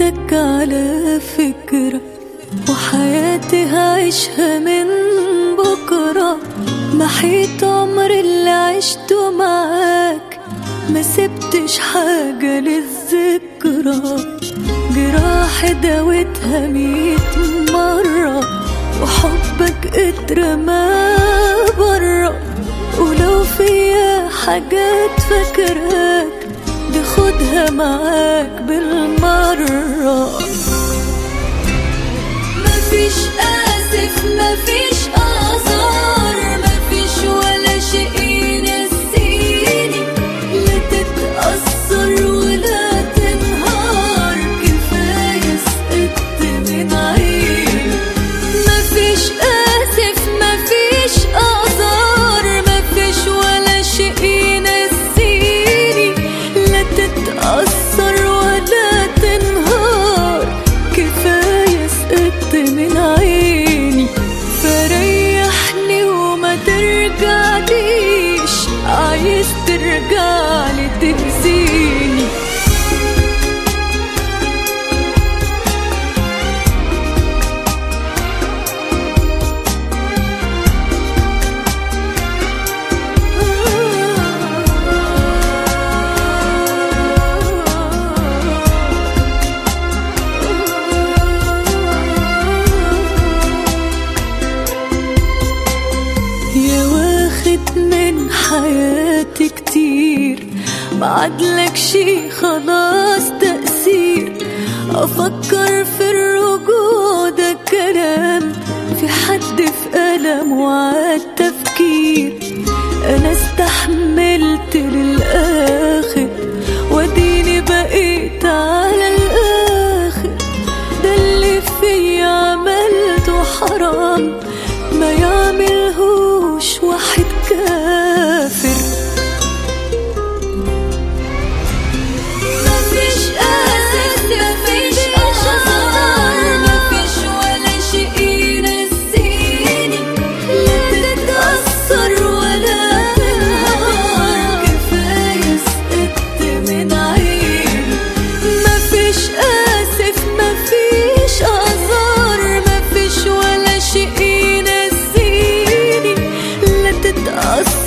منك على فكرة، وحياتي هعيشها من بكرة. محيط عمر اللي عشته معاك، ما سبتش حاجة للذكرى. جراح داوتها 100 مرة، وحبك اترمى برا. ولو فيها حاجات فاكراك، دي خدها معاك بالمرة. مفيش آسف، مفيش آثار، مفيش ولا شيء ينسيني. لا تتأثر ولا تنهار، كفاية سقطت من عيني. مفيش آسف، مفيش آثار، مفيش ولا شيء ينسيني. لا تتأثر ولا تنهار، كفاية سقطت من عيني. فريحني وما ترجعليش، عايز ترجعلي تأذيني. يا واخد من حياتي كتير، بعدلك شي خلاص تأثير. أفكر في الرجوع ده كلام، في حد في ألم وعاد تفكير. أنا استحملت للآخر، وديني بقيت على الآخر. ده اللي فيا عملته حرام، ما يعملهوش واحد كافر. مفيش آسف، مفيش آثار، مفيش ولا شيء ينسيني. لا تتأثر ولا تنهار، كفاية سقطت من عيني. مفيش آسف، مفيش آثار، مفيش ولا شيء ينسيني. لا تتأثر